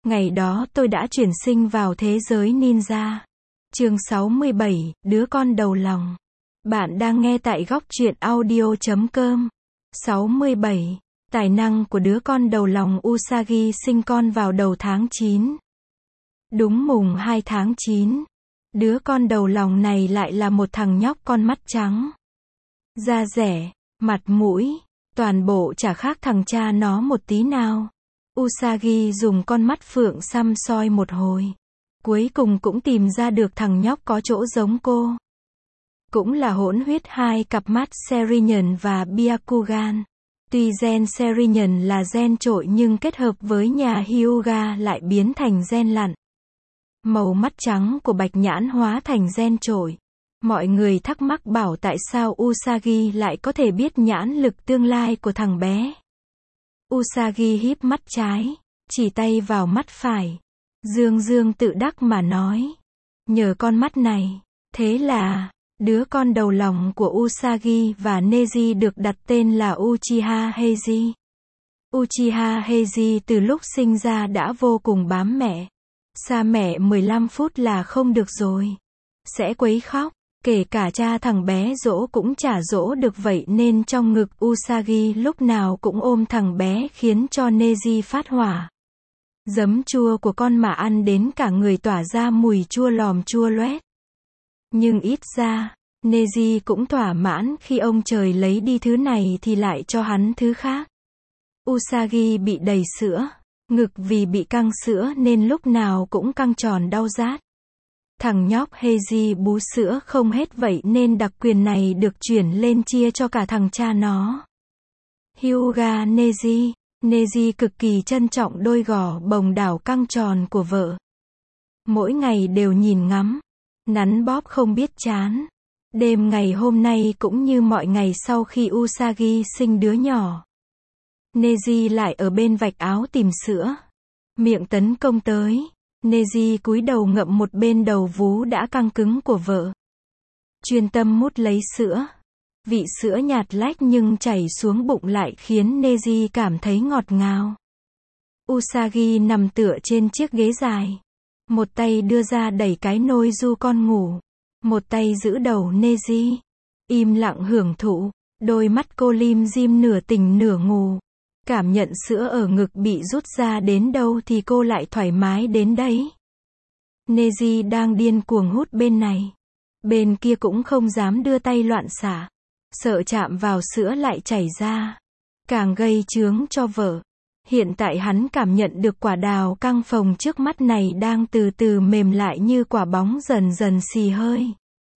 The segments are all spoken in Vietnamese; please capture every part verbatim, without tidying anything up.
Ngày đó tôi đã chuyển sinh vào thế giới ninja. Chương sáu mươi bảy, đứa con đầu lòng. Bạn đang nghe tại góc truyện audio chấm com. sáu mươi bảy. Tài năng của đứa con đầu lòng. Usagi sinh con vào đầu tháng chín. Đúng mùng hai tháng chín. Đứa con đầu lòng này lại là một thằng nhóc con mắt trắng. Da dẻ, mặt mũi, toàn bộ chả khác thằng cha nó một tí nào. Usagi dùng con mắt phượng săm soi một hồi. Cuối cùng cũng tìm ra được thằng nhóc có chỗ giống cô. Cũng là hỗn huyết hai cặp mắt Sharingan và Byakugan. Tuy gen Sharingan là gen trội nhưng kết hợp với nhà Hyuga lại biến thành gen lặn. Màu mắt trắng của Bạch Nhãn hóa thành gen trội. Mọi người thắc mắc bảo tại sao Usagi lại có thể biết nhãn lực tương lai của thằng bé. Usagi híp mắt trái, chỉ tay vào mắt phải. Dương dương tự đắc mà nói. Nhờ con mắt này. Thế là, đứa con đầu lòng của Usagi và Neji được đặt tên là Uchiha Heiji. Uchiha Heiji từ lúc sinh ra đã vô cùng bám mẹ. Xa mẹ mười lăm phút là không được rồi. Sẽ quấy khóc. Kể cả cha thằng bé dỗ cũng chả dỗ được, vậy nên trong ngực Usagi lúc nào cũng ôm thằng bé khiến cho Neji phát hỏa. Giấm chua của con mà ăn đến cả người tỏa ra mùi chua lòm chua loét. Nhưng ít ra, Neji cũng thỏa mãn khi ông trời lấy đi thứ này thì lại cho hắn thứ khác. Usagi bị đầy sữa, ngực vì bị căng sữa nên lúc nào cũng căng tròn đau rát. Thằng nhóc Heiji bú sữa không hết vậy nên đặc quyền này được chuyển lên chia cho cả thằng cha nó. Hyuga Neji. Neji cực kỳ trân trọng đôi gò bồng đảo căng tròn của vợ. Mỗi ngày đều nhìn ngắm, nắn bóp không biết chán. Đêm ngày hôm nay cũng như mọi ngày sau khi Usagi sinh đứa nhỏ. Neji lại ở bên vạch áo tìm sữa. Miệng tấn công tới. Neji cúi đầu ngậm một bên đầu vú đã căng cứng của vợ. Chuyên tâm mút lấy sữa. Vị sữa nhạt lách nhưng chảy xuống bụng lại khiến Neji cảm thấy ngọt ngào. Usagi nằm tựa trên chiếc ghế dài. Một tay đưa ra đẩy cái nôi du con ngủ. Một tay giữ đầu Neji. Im lặng hưởng thụ. Đôi mắt cô lim dim nửa tỉnh nửa ngủ. Cảm nhận sữa ở ngực bị rút ra đến đâu thì cô lại thoải mái đến đấy. Neji đang điên cuồng hút bên này. Bên kia cũng không dám đưa tay loạn xả. Sợ chạm vào sữa lại chảy ra. Càng gây chướng cho vợ. Hiện tại hắn cảm nhận được quả đào căng phồng trước mắt này đang từ từ mềm lại như quả bóng dần dần xì hơi.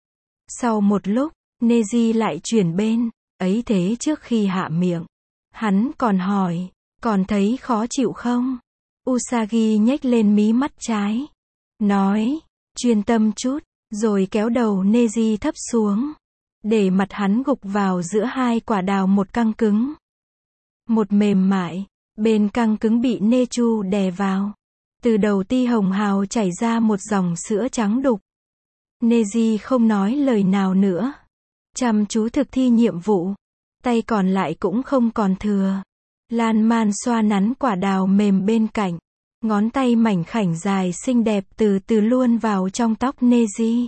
Sau một lúc, Neji lại chuyển bên. Ấy thế trước khi hạ miệng. Hắn còn hỏi, còn thấy khó chịu không? Usagi nhếch lên mí mắt trái. Nói, chuyên tâm chút, rồi kéo đầu Neji thấp xuống. Để mặt hắn gục vào giữa hai quả đào, một căng cứng. Một mềm mại, bên căng cứng bị Nechu đè vào. Từ đầu ti hồng hào chảy ra một dòng sữa trắng đục. Neji không nói lời nào nữa. Chăm chú thực thi nhiệm vụ. Tay còn lại cũng không còn thừa. Lan man xoa nắn quả đào mềm bên cạnh. Ngón tay mảnh khảnh dài xinh đẹp từ từ luôn vào trong tóc Neji.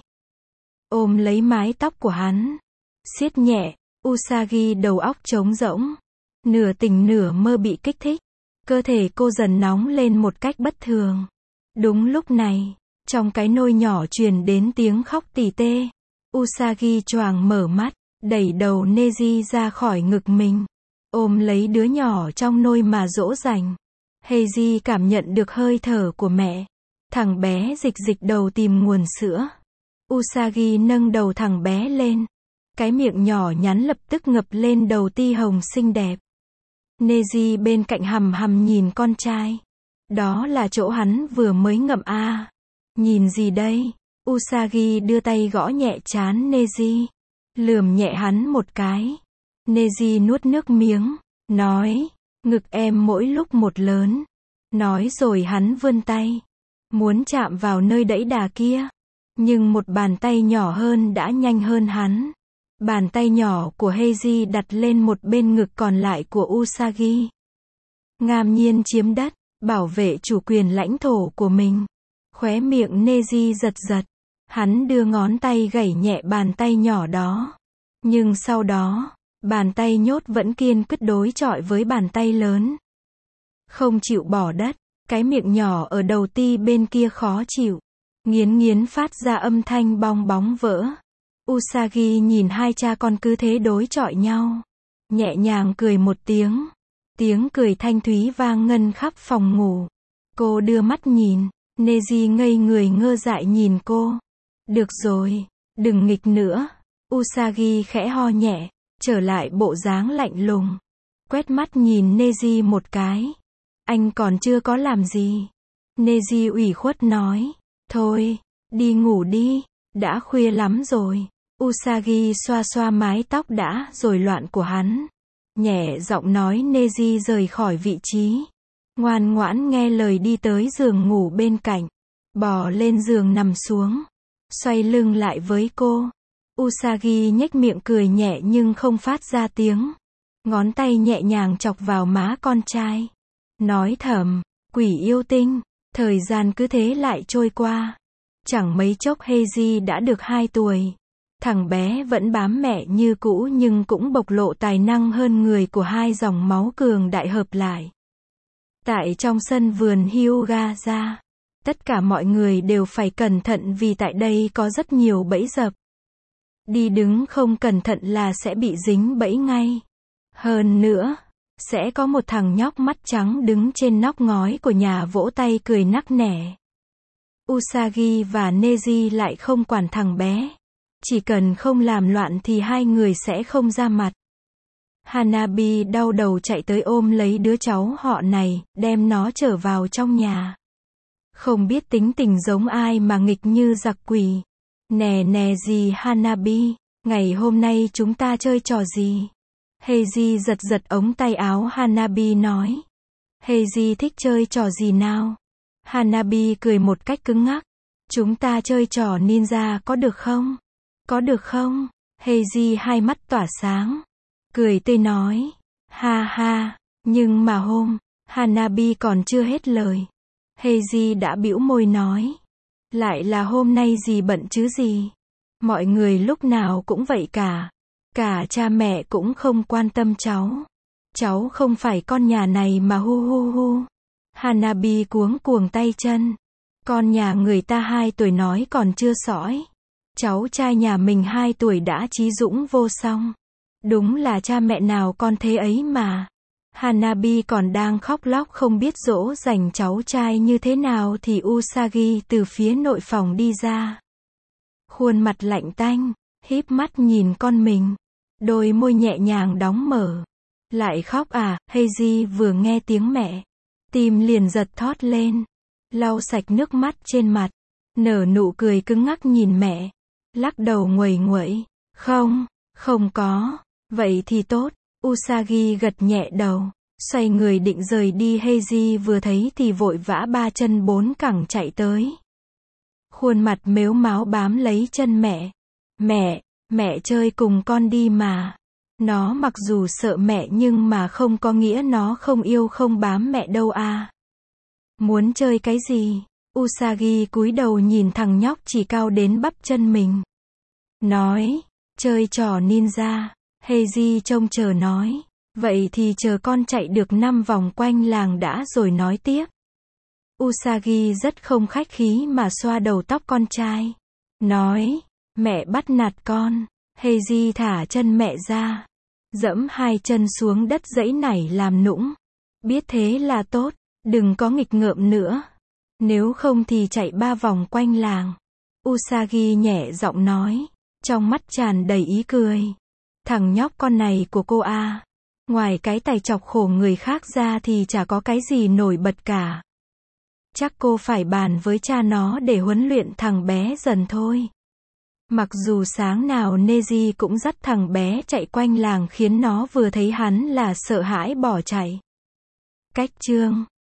Ôm lấy mái tóc của hắn. Siết nhẹ, Usagi đầu óc trống rỗng. Nửa tỉnh nửa mơ bị kích thích. Cơ thể cô dần nóng lên một cách bất thường. Đúng lúc này, trong cái nôi nhỏ truyền đến tiếng khóc tỉ tê. Usagi choàng mở mắt. Đẩy đầu Neji ra khỏi ngực mình. Ôm lấy đứa nhỏ trong nôi mà dỗ dành. Heiji cảm nhận được hơi thở của mẹ. Thằng bé dịch dịch đầu tìm nguồn sữa. Usagi nâng đầu thằng bé lên. Cái miệng nhỏ nhắn lập tức ngập lên đầu ti hồng xinh đẹp. Neji bên cạnh hằm hằm nhìn con trai. Đó là chỗ hắn vừa mới ngậm a. À. Nhìn gì đây? Usagi đưa tay gõ nhẹ trán Neji. Lườm nhẹ hắn một cái. Neji nuốt nước miếng. Nói. Ngực em mỗi lúc một lớn. Nói rồi hắn vươn tay. Muốn chạm vào nơi đẫy đà kia. Nhưng một bàn tay nhỏ hơn đã nhanh hơn hắn. Bàn tay nhỏ của Heiji đặt lên một bên ngực còn lại của Usagi. Ngàm nhiên chiếm đất. bảo vệ chủ quyền lãnh thổ của mình. Khóe miệng Neji giật giật. Hắn đưa ngón tay gẩy nhẹ bàn tay nhỏ đó. Nhưng sau đó, bàn tay nhốt vẫn kiên quyết đối chọi với bàn tay lớn. Không chịu bỏ đất, cái miệng nhỏ ở đầu ti bên kia khó chịu. Nghiến nghiến phát ra âm thanh bong bóng vỡ. Usagi nhìn hai cha con cứ thế đối chọi nhau. Nhẹ nhàng cười một tiếng. Tiếng cười thanh thúy vang ngân khắp phòng ngủ. Cô đưa mắt nhìn. Neji ngây người ngơ dại nhìn cô. Được rồi, đừng nghịch nữa. Usagi khẽ ho nhẹ, trở lại bộ dáng lạnh lùng. Quét mắt nhìn Neji một cái. Anh còn chưa có làm gì. Neji ủy khuất nói. Thôi, đi ngủ đi, đã khuya lắm rồi. Usagi xoa xoa mái tóc đã rồi loạn của hắn. Nhẹ giọng nói Neji rời khỏi vị trí. Ngoan ngoãn nghe lời đi tới giường ngủ bên cạnh. Bò lên giường nằm xuống. Xoay lưng lại với cô. Usagi nhếch miệng cười nhẹ nhưng không phát ra tiếng. Ngón tay nhẹ nhàng chọc vào má con trai. Nói thầm, quỷ yêu tinh. Thời gian cứ thế lại trôi qua. Chẳng mấy chốc Heiji đã được hai tuổi. Thằng bé vẫn bám mẹ như cũ nhưng cũng bộc lộ tài năng hơn người của hai dòng máu cường đại hợp lại. Tại trong sân vườn Hyuga, tất cả mọi người đều phải cẩn thận vì tại đây có rất nhiều bẫy dập. Đi đứng không cẩn thận là sẽ bị dính bẫy ngay. Hơn nữa, sẽ có một thằng nhóc mắt trắng đứng trên nóc ngói của nhà vỗ tay cười nắc nẻ. Usagi và Neji lại không quản thằng bé. Chỉ cần không làm loạn thì hai người sẽ không ra mặt. Hanabi đau đầu chạy tới ôm lấy đứa cháu họ này, đem nó trở vào trong nhà. Không biết tính tình giống ai mà nghịch như giặc quỷ. Nè nè gì Hanabi, ngày hôm nay chúng ta chơi trò gì? Heiji giật giật ống tay áo Hanabi nói. Heiji thích chơi trò gì nào? Hanabi cười một cách cứng ngắc. Chúng ta chơi trò ninja có được không? Có được không? Heiji hai mắt tỏa sáng. Cười tươi nói. Ha ha, nhưng mà hôm, Hanabi còn chưa hết lời. Heiji đã bĩu môi nói. Lại là hôm nay gì bận chứ gì? Mọi người lúc nào cũng vậy cả. Cả cha mẹ cũng không quan tâm cháu. Cháu không phải con nhà này mà hu hu hu. Hanabi cuống cuồng tay chân. Con nhà người ta hai tuổi nói còn chưa sõi. Cháu trai nhà mình hai tuổi đã trí dũng vô song. Đúng là cha mẹ nào con thế ấy mà. Hanabi còn đang khóc lóc không biết dỗ dành cháu trai như thế nào thì Usagi từ phía nội phòng đi ra. Khuôn mặt lạnh tanh, híp mắt nhìn con mình. Đôi môi nhẹ nhàng đóng mở. Lại khóc à? Heiji vừa nghe tiếng mẹ. Tim liền giật thót lên. Lau sạch nước mắt trên mặt. Nở nụ cười cứng ngắc nhìn mẹ. Lắc đầu nguầy nguậy. Không, không có. Vậy thì tốt. Usagi gật nhẹ đầu. Xoay người định rời đi. Heiji vừa thấy thì vội vã ba chân bốn cẳng chạy tới. Khuôn mặt mếu máo bám lấy chân mẹ. Mẹ, mẹ chơi cùng con đi mà. Nó mặc dù sợ mẹ nhưng mà không có nghĩa nó không yêu không bám mẹ đâu à. Muốn chơi cái gì? Usagi cúi đầu nhìn thằng nhóc chỉ cao đến bắp chân mình. Nói, chơi trò ninja. Heiji trông chờ nói. Vậy thì chờ con chạy được năm vòng quanh làng đã rồi nói tiếp. Usagi rất không khách khí mà xoa đầu tóc con trai. Nói, mẹ bắt nạt con. Heiji thả chân mẹ ra. Dẫm hai chân xuống đất giãy nảy làm nũng. Biết thế là tốt, đừng có nghịch ngợm nữa. Nếu không thì chạy ba vòng quanh làng. Usagi nhẹ giọng nói. Trong mắt tràn đầy ý cười. Thằng nhóc con này của cô à. Ngoài cái tài chọc khổ người khác ra thì chả có cái gì nổi bật cả. Chắc cô phải bàn với cha nó để huấn luyện thằng bé dần thôi. Mặc dù sáng nào Neji cũng dắt thằng bé chạy quanh làng khiến nó vừa thấy hắn là sợ hãi bỏ chạy. Cách chương